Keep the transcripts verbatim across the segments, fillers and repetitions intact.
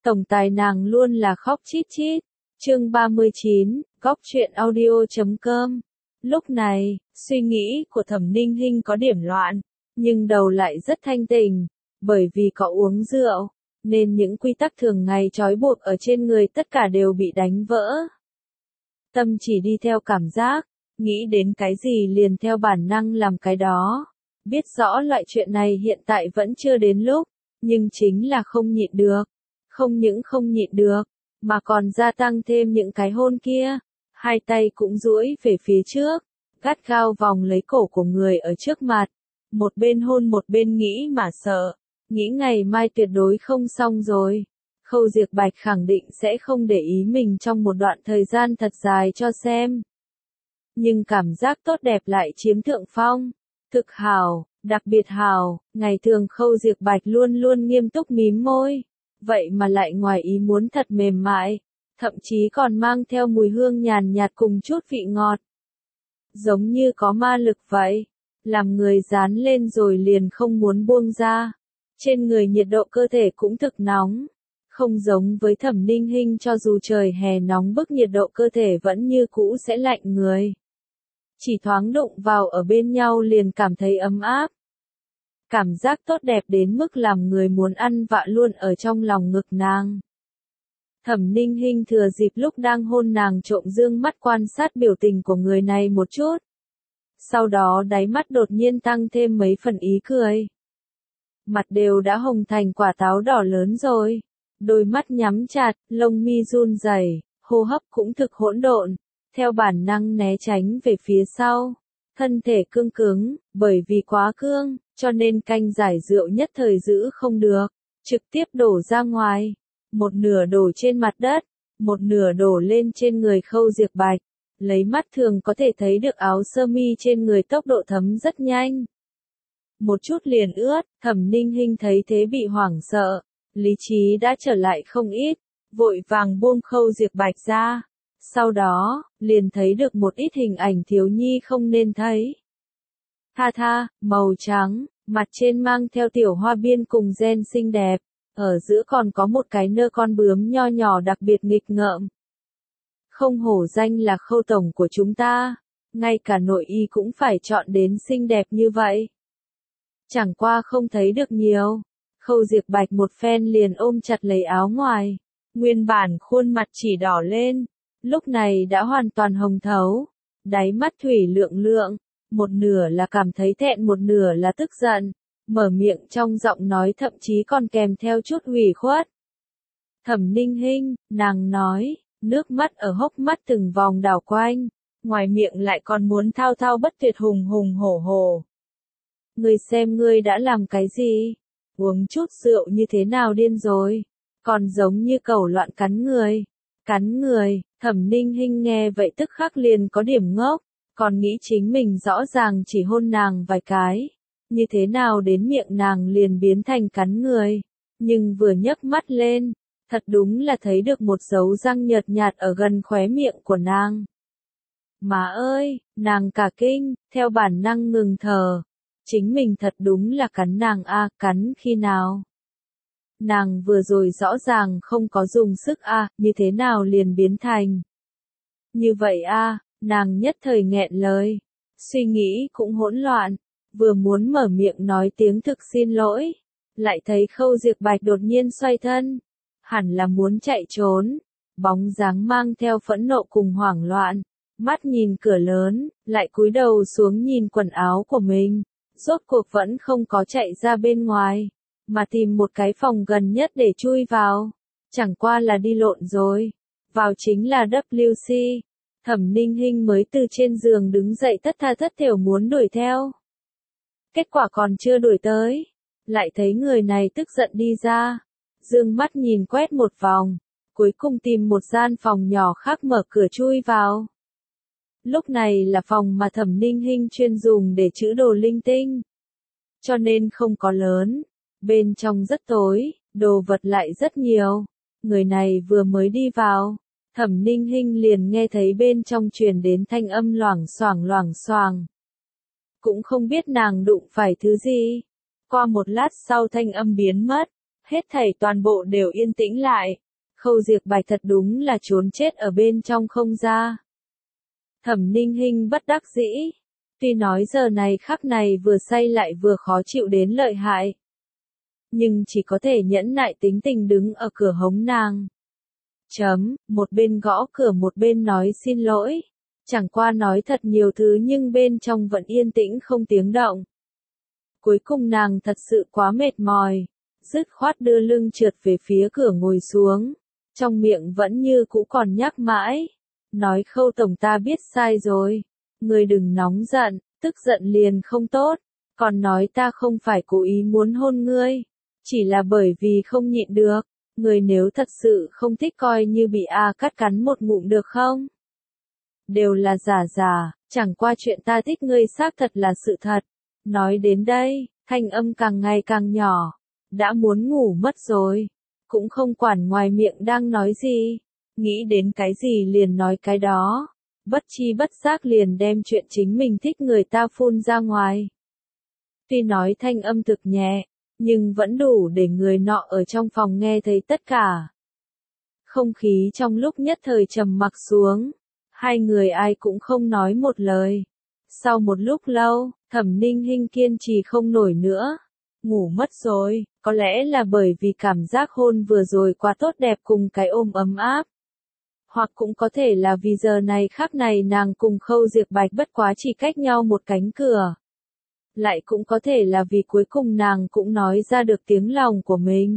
Tổng tài nàng luôn là khóc chít chít. Chương ba mươi chín, góc truyện audio chấm com. Lúc này, suy nghĩ của Thẩm Ninh Hinh có điểm loạn, nhưng đầu lại rất thanh tỉnh, bởi vì có uống rượu, nên những quy tắc thường ngày trói buộc ở trên người tất cả đều bị đánh vỡ. Tâm chỉ đi theo cảm giác, nghĩ đến cái gì liền theo bản năng làm cái đó. Biết rõ loại chuyện này hiện tại vẫn chưa đến lúc, nhưng chính là không nhịn được. Không những không nhịn được, mà còn gia tăng thêm những cái hôn kia. Hai tay cũng duỗi về phía trước, gắt gao vòng lấy cổ của người ở trước mặt. Một bên hôn một bên nghĩ mà sợ, nghĩ ngày mai tuyệt đối không xong rồi. Khâu Diệp Bạch khẳng định sẽ không để ý mình trong một đoạn thời gian thật dài cho xem. Nhưng cảm giác tốt đẹp lại chiếm thượng phong. Thực hào, đặc biệt hào, ngày thường Khâu Diệp Bạch luôn luôn nghiêm túc mím môi. Vậy mà lại ngoài ý muốn thật mềm mại, thậm chí còn mang theo mùi hương nhàn nhạt cùng chút vị ngọt. Giống như có ma lực vậy, làm người dán lên rồi liền không muốn buông ra. Trên người nhiệt độ cơ thể cũng thực nóng, không giống với Thẩm Ninh Hinh, cho dù trời hè nóng bức nhiệt độ cơ thể vẫn như cũ sẽ lạnh người. Chỉ thoáng đụng vào ở bên nhau liền cảm thấy ấm áp. Cảm giác tốt đẹp đến mức làm người muốn ăn vạ luôn ở trong lòng ngực nàng. Thẩm Ninh Hinh thừa dịp lúc đang hôn nàng trộm dương mắt quan sát biểu tình của người này một chút. Sau đó đáy mắt đột nhiên tăng thêm mấy phần ý cười. Mặt đều đã hồng thành quả táo đỏ lớn rồi. Đôi mắt nhắm chặt, lông mi run rẩy, hô hấp cũng thực hỗn độn, theo bản năng né tránh về phía sau. Thân thể cương cứng, bởi vì quá cương, cho nên canh giải rượu nhất thời giữ không được, trực tiếp đổ ra ngoài. Một nửa đổ trên mặt đất, một nửa đổ lên trên người Khâu Diệp Bạch. Lấy mắt thường có thể thấy được áo sơ mi trên người tốc độ thấm rất nhanh. Một chút liền ướt, Thẩm Ninh Hinh thấy thế bị hoảng sợ, lý trí đã trở lại không ít, vội vàng buông Khâu Diệp Bạch ra. Sau đó, liền thấy được một ít hình ảnh thiếu nhi không nên thấy. Tha tha, màu trắng, mặt trên mang theo tiểu hoa biên cùng gen xinh đẹp, ở giữa còn có một cái nơ con bướm nho nhỏ đặc biệt nghịch ngợm. Không hổ danh là Khâu tổng của chúng ta, ngay cả nội y cũng phải chọn đến xinh đẹp như vậy. Chẳng qua không thấy được nhiều, Khâu Diệp Bạch một phen liền ôm chặt lấy áo ngoài, nguyên bản khuôn mặt chỉ đỏ lên, lúc này đã hoàn toàn hồng thấu, đáy mắt thủy lượng lượng. Một nửa là cảm thấy thẹn, một nửa là tức giận, mở miệng trong giọng nói thậm chí còn kèm theo chút ủy khuất. Thẩm Ninh Hinh, nàng nói, nước mắt ở hốc mắt từng vòng đảo quanh, ngoài miệng lại còn muốn thao thao bất tuyệt hùng hùng hổ hổ. Ngươi xem ngươi đã làm cái gì? Uống chút rượu như thế nào điên rồi? Còn giống như cẩu loạn cắn người. Cắn người, Thẩm Ninh Hinh nghe vậy tức khắc liền có điểm ngốc. Còn nghĩ chính mình rõ ràng chỉ hôn nàng vài cái, như thế nào đến miệng nàng liền biến thành cắn người. Nhưng vừa nhấc mắt lên, thật đúng là thấy được một dấu răng nhợt nhạt ở gần khóe miệng của nàng. Má ơi, nàng cả kinh, theo bản năng ngừng thở. Chính mình thật đúng là cắn nàng a, à, cắn khi nào? Nàng vừa rồi rõ ràng không có dùng sức a, à, như thế nào liền biến thành? Như vậy a. À, nàng nhất thời nghẹn lời, suy nghĩ cũng hỗn loạn, vừa muốn mở miệng nói tiếng thực xin lỗi, lại thấy Khâu Diệp Bạch đột nhiên xoay thân, hẳn là muốn chạy trốn, bóng dáng mang theo phẫn nộ cùng hoảng loạn, mắt nhìn cửa lớn, lại cúi đầu xuống nhìn quần áo của mình, rốt cuộc vẫn không có chạy ra bên ngoài, mà tìm một cái phòng gần nhất để chui vào, chẳng qua là đi lộn rồi, vào chính là W C. Thẩm Ninh Hinh mới từ trên giường đứng dậy thất tha thất thểu muốn đuổi theo. Kết quả còn chưa đuổi tới, lại thấy người này tức giận đi ra, dương mắt nhìn quét một vòng, cuối cùng tìm một gian phòng nhỏ khác mở cửa chui vào. Lúc này là phòng mà Thẩm Ninh Hinh chuyên dùng để trữ đồ linh tinh, cho nên không có lớn, bên trong rất tối, đồ vật lại rất nhiều. Người này vừa mới đi vào, Thẩm Ninh Hinh liền nghe thấy bên trong truyền đến thanh âm loảng xoảng loảng xoảng. Cũng không biết nàng đụng phải thứ gì. Qua một lát sau thanh âm biến mất, hết thảy toàn bộ đều yên tĩnh lại. Khâu Diệp Bạch thật đúng là trốn chết ở bên trong không ra. Thẩm Ninh Hinh bất đắc dĩ. Tuy nói giờ này khắc này vừa say lại vừa khó chịu đến lợi hại. Nhưng chỉ có thể nhẫn nại tính tình đứng ở cửa hống nàng. Chấm, một bên gõ cửa một bên nói xin lỗi. Chẳng qua nói thật nhiều thứ nhưng bên trong vẫn yên tĩnh không tiếng động. Cuối cùng nàng thật sự quá mệt mỏi. Dứt khoát đưa lưng trượt về phía cửa ngồi xuống. Trong miệng vẫn như cũ còn nhắc mãi. Nói Khâu tổng ta biết sai rồi. Ngươi đừng nóng giận, tức giận liền không tốt. Còn nói ta không phải cố ý muốn hôn ngươi. Chỉ là bởi vì không nhịn được. Ngươi nếu thật sự không thích coi như bị A cắt cắn một ngụm được không? Đều là giả giả, chẳng qua chuyện ta thích ngươi xác thật là sự thật. Nói đến đây, thanh âm càng ngày càng nhỏ. Đã muốn ngủ mất rồi. Cũng không quản ngoài miệng đang nói gì. Nghĩ đến cái gì liền nói cái đó. Bất chi bất giác liền đem chuyện chính mình thích người ta phun ra ngoài. Tuy nói thanh âm thực nhẹ, nhưng vẫn đủ để người nọ ở trong phòng nghe thấy tất cả. Không khí trong lúc nhất thời trầm mặc xuống. Hai người ai cũng không nói một lời. Sau một lúc lâu, Thẩm Ninh Hinh kiên trì không nổi nữa. Ngủ mất rồi, có lẽ là bởi vì cảm giác hôn vừa rồi quá tốt đẹp cùng cái ôm ấm áp. Hoặc cũng có thể là vì giờ này khắc này nàng cùng Khâu Diệp Bạch bất quá chỉ cách nhau một cánh cửa. Lại cũng có thể là vì cuối cùng nàng cũng nói ra được tiếng lòng của mình.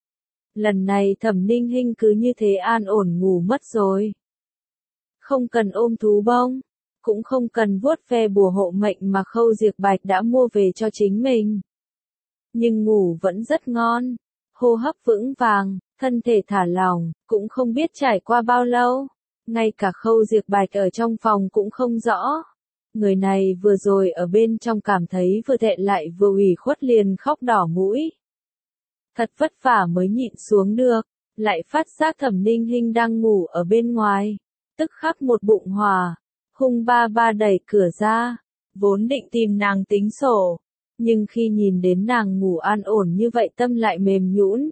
Lần này Thẩm Ninh Hinh cứ như thế an ổn ngủ mất rồi. Không cần ôm thú bông, cũng không cần vuốt ve bùa hộ mệnh mà Khâu Diệp Bạch đã mua về cho chính mình. Nhưng ngủ vẫn rất ngon, hô hấp vững vàng, thân thể thả lỏng, cũng không biết trải qua bao lâu. Ngay cả Khâu Diệp Bạch ở trong phòng cũng không rõ. Người này vừa rồi ở bên trong cảm thấy vừa thẹn lại vừa ủy khuất liền khóc đỏ mũi. Thật vất vả mới nhịn xuống được, lại phát giác Thẩm Ninh Hinh đang ngủ ở bên ngoài. Tức khắc một bụng hỏa, hung ba ba đẩy cửa ra, vốn định tìm nàng tính sổ. Nhưng khi nhìn đến nàng ngủ an ổn như vậy tâm lại mềm nhũn.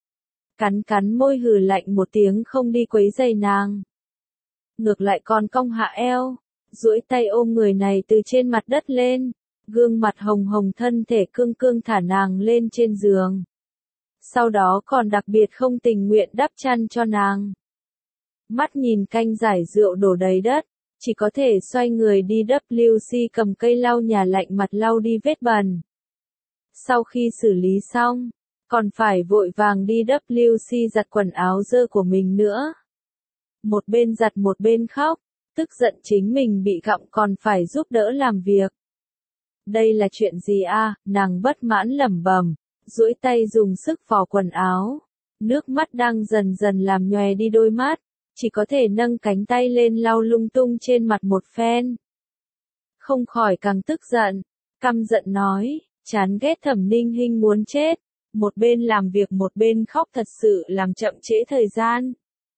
Cắn cắn môi hừ lạnh một tiếng không đi quấy rầy nàng. Ngược lại còn cong hạ eo, duỗi tay ôm người này từ trên mặt đất lên, gương mặt hồng hồng thân thể cương cương thả nàng lên trên giường. Sau đó còn đặc biệt không tình nguyện đắp chăn cho nàng. Mắt nhìn canh giải rượu đổ đầy đất, chỉ có thể xoay người đi W C cầm cây lau nhà lạnh mặt lau đi vết bẩn. Sau khi xử lý xong, còn phải vội vàng đi W C giặt quần áo dơ của mình nữa. Một bên giặt một bên khóc, tức giận chính mình bị gặm còn phải giúp đỡ làm việc. Đây là chuyện gì a? Nàng bất mãn lẩm bẩm, duỗi tay dùng sức vò quần áo. Nước mắt đang dần dần làm nhòe đi đôi mắt, chỉ có thể nâng cánh tay lên lau lung tung trên mặt một phen. Không khỏi càng tức giận, căm giận nói, chán ghét Thẩm Ninh Hinh muốn chết. Một bên làm việc một bên khóc thật sự làm chậm trễ thời gian.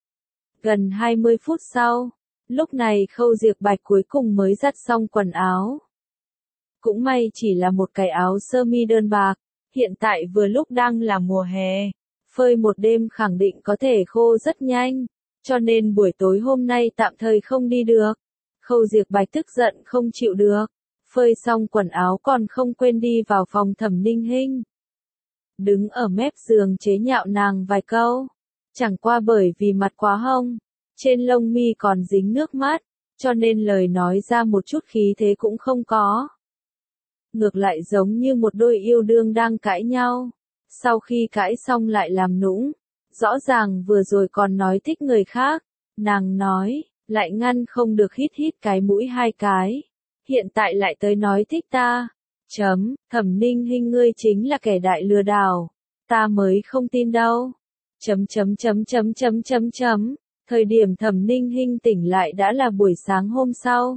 Gần hai mươi phút sau, lúc này Khâu Diệp Bạch cuối cùng mới giặt xong quần áo. Cũng may chỉ là một cái áo sơ mi đơn bạc, hiện tại vừa lúc đang là mùa hè, phơi một đêm khẳng định có thể khô rất nhanh, cho nên buổi tối hôm nay tạm thời không đi được. Khâu Diệp Bạch tức giận không chịu được, phơi xong quần áo còn không quên đi vào phòng Thẩm Ninh Hinh. Đứng ở mép giường chế nhạo nàng vài câu, chẳng qua bởi vì mặt quá hông, trên lông mi còn dính nước mắt, cho nên lời nói ra một chút khí thế cũng không có. Ngược lại giống như một đôi yêu đương đang cãi nhau, sau khi cãi xong lại làm nũng, rõ ràng vừa rồi còn nói thích người khác, nàng nói, lại ngăn không được hít hít cái mũi hai cái, hiện tại lại tới nói thích ta. Chấm, Thẩm Ninh Hinh ngươi chính là kẻ đại lừa đảo, ta mới không tin đâu. Chấm chấm chấm chấm chấm chấm chấm, thời điểm Thẩm Ninh Hinh tỉnh lại đã là buổi sáng hôm sau.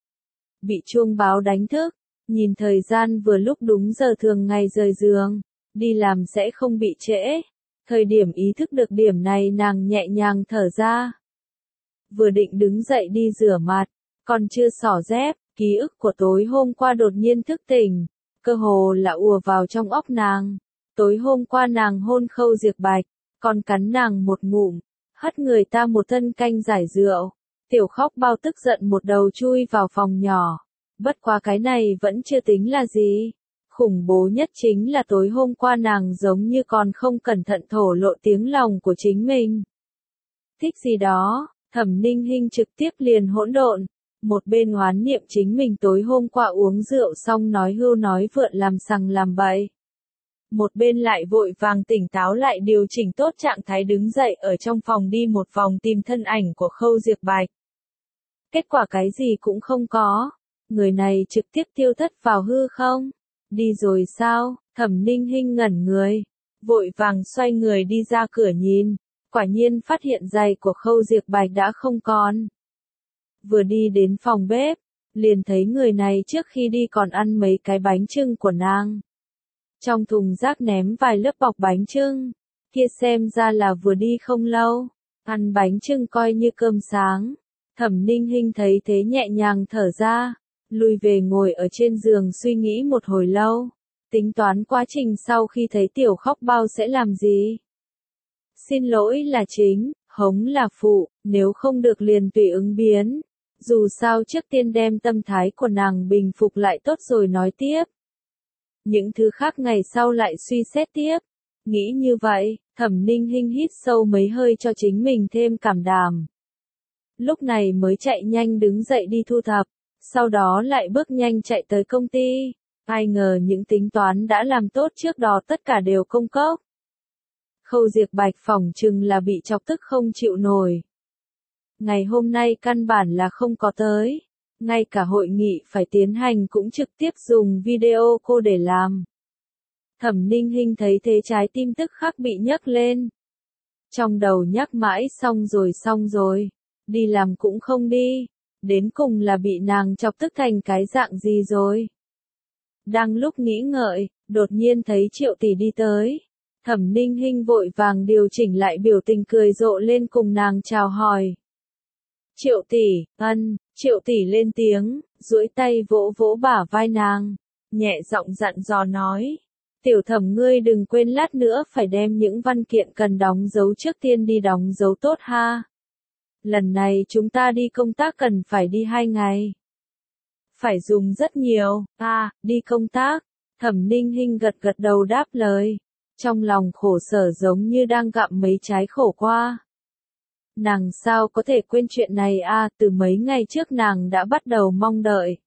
Bị chuông báo đánh thức, nhìn thời gian vừa lúc đúng giờ thường ngày rời giường, đi làm sẽ không bị trễ. Thời điểm ý thức được điểm này nàng nhẹ nhàng thở ra. Vừa định đứng dậy đi rửa mặt, còn chưa xỏ dép. Ký ức của tối hôm qua đột nhiên thức tỉnh, cơ hồ là ùa vào trong óc nàng. Tối hôm qua nàng hôn Khâu Diệp Bạch, còn cắn nàng một ngụm, hất người ta một thân canh giải rượu. Tiểu Khóc Bao tức giận một đầu chui vào phòng nhỏ. Bất quá cái này vẫn chưa tính là gì. Khủng bố nhất chính là tối hôm qua nàng giống như còn không cẩn thận thổ lộ tiếng lòng của chính mình. Thích gì đó, Thẩm Ninh Hinh trực tiếp liền hỗn độn. Một bên oán niệm chính mình tối hôm qua uống rượu xong nói hưu nói vượn làm sằng làm bậy. Một bên lại vội vàng tỉnh táo lại điều chỉnh tốt trạng thái đứng dậy ở trong phòng đi một vòng tìm thân ảnh của Khâu Diệp Bạch. Kết quả cái gì cũng không có. Người này trực tiếp tiêu thất vào hư không? Đi rồi sao? Thẩm Ninh Hinh ngẩn người. Vội vàng xoay người đi ra cửa nhìn. Quả nhiên phát hiện giày của Khâu Diệp Bạch đã không còn. Vừa đi đến phòng bếp, liền thấy người này trước khi đi còn ăn mấy cái bánh chưng của nàng. Trong thùng rác ném vài lớp bọc bánh chưng, kia xem ra là vừa đi không lâu, ăn bánh chưng coi như cơm sáng. Thẩm Ninh Hinh thấy thế nhẹ nhàng thở ra, lui về ngồi ở trên giường suy nghĩ một hồi lâu, tính toán quá trình sau khi thấy Tiểu Khóc Bao sẽ làm gì. Xin lỗi là chính, hống là phụ, nếu không được liền tùy ứng biến. Dù sao trước tiên đem tâm thái của nàng bình phục lại tốt rồi nói tiếp. Những thứ khác ngày sau lại suy xét tiếp. Nghĩ như vậy, Thẩm Ninh Hinh hít sâu mấy hơi cho chính mình thêm cảm đảm. Lúc này mới chạy nhanh đứng dậy đi thu thập, sau đó lại bước nhanh chạy tới công ty. Ai ngờ những tính toán đã làm tốt trước đó tất cả đều công cốc. Khâu Diệp Bạch phỏng chừng là bị chọc tức không chịu nổi. Ngày hôm nay căn bản là không có tới. Ngay cả hội nghị phải tiến hành cũng trực tiếp dùng video call để làm. Thẩm Ninh Hinh thấy thế trái tim tức khắc bị nhấc lên. Trong đầu nhắc mãi xong rồi xong rồi. Đi làm cũng không đi. Đến cùng là bị nàng chọc tức thành cái dạng gì rồi. Đang lúc nghĩ ngợi, đột nhiên thấy Triệu tỷ đi tới. Thẩm Ninh Hinh vội vàng điều chỉnh lại biểu tình cười rộ lên cùng nàng chào hỏi. Triệu tỷ, ân, Triệu tỷ lên tiếng, duỗi tay vỗ vỗ bả vai nàng, nhẹ giọng dặn dò nói. Tiểu Thẩm ngươi đừng quên lát nữa phải đem những văn kiện cần đóng dấu trước tiên đi đóng dấu tốt ha. Lần này chúng ta đi công tác cần phải đi hai ngày. Phải dùng rất nhiều, à, đi công tác. Thẩm Ninh Hinh gật gật đầu đáp lời. Trong lòng khổ sở giống như đang gặm mấy trái khổ qua. Nàng sao có thể quên chuyện này à, từ mấy ngày trước nàng đã bắt đầu mong đợi.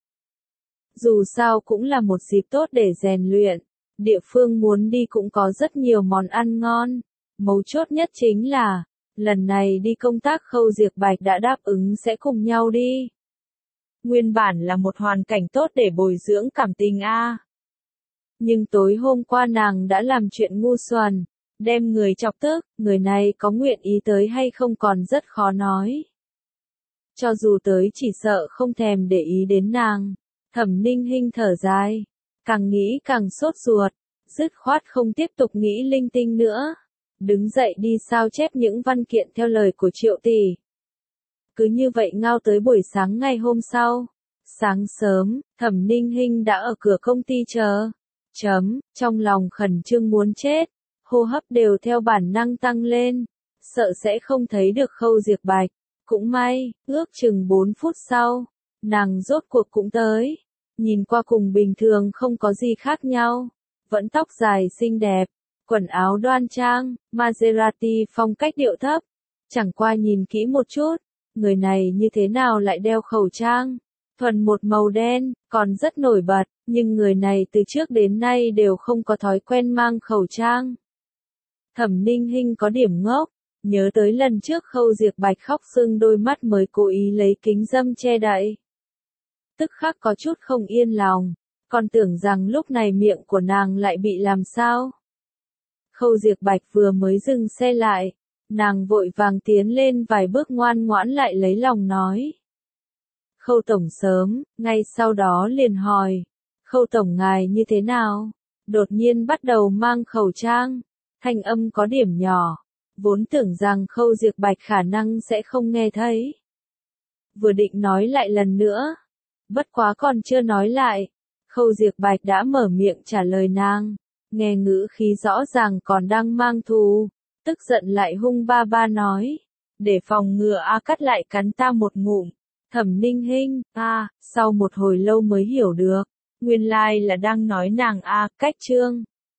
Dù sao cũng là một dịp tốt để rèn luyện, địa phương muốn đi cũng có rất nhiều món ăn ngon. Mấu chốt nhất chính là, lần này đi công tác Khâu Diệp Bạch đã đáp ứng sẽ cùng nhau đi. Nguyên bản là một hoàn cảnh tốt để bồi dưỡng cảm tình a. À. Nhưng tối hôm qua nàng đã làm chuyện ngu xuẩn, đem người chọc tức, người này có nguyện ý tới hay không còn rất khó nói. Cho dù tới chỉ sợ không thèm để ý đến nàng. Thẩm Ninh Hinh thở dài, càng nghĩ càng sốt ruột, dứt khoát không tiếp tục nghĩ linh tinh nữa. Đứng dậy đi sao chép những văn kiện theo lời của Triệu tỷ. Cứ như vậy ngao tới buổi sáng ngày hôm sau. Sáng sớm, Thẩm Ninh Hinh đã ở cửa công ty chờ. Chấm, trong lòng khẩn trương muốn chết, hô hấp đều theo bản năng tăng lên, sợ sẽ không thấy được Khâu Diệp Bạch. Cũng may, ước chừng bốn phút sau, nàng rốt cuộc cũng tới. Nhìn qua cùng bình thường không có gì khác nhau, vẫn tóc dài xinh đẹp, quần áo đoan trang, Maserati phong cách điệu thấp. Chẳng qua nhìn kỹ một chút, người này như thế nào lại đeo khẩu trang, thuần một màu đen, còn rất nổi bật, nhưng người này từ trước đến nay đều không có thói quen mang khẩu trang. Thẩm Ninh Hinh có điểm ngốc, nhớ tới lần trước Khâu Diệp Bạch khóc sưng đôi mắt mới cố ý lấy kính râm che đậy. Tức khắc có chút không yên lòng, còn tưởng rằng lúc này miệng của nàng lại bị làm sao. Khâu Diệp Bạch vừa mới dừng xe lại, nàng vội vàng tiến lên vài bước ngoan ngoãn lại lấy lòng nói. Khâu tổng sớm, ngay sau đó liền hỏi, Khâu tổng ngài như thế nào? Đột nhiên bắt đầu mang khẩu trang, thanh âm có điểm nhỏ, vốn tưởng rằng Khâu Diệp Bạch khả năng sẽ không nghe thấy. Vừa định nói lại lần nữa, bất quá còn chưa nói lại, Khâu Diệp Bạch đã mở miệng trả lời nàng. nghe ngữ khí rõ ràng còn đang mang thù, tức giận lại hung ba ba nói, để phòng ngừa A Cắt lại cắn ta một ngụm. Thẩm Ninh Hinh, a, sau một hồi lâu mới hiểu được, nguyên lai là đang nói nàng A Cách Trương.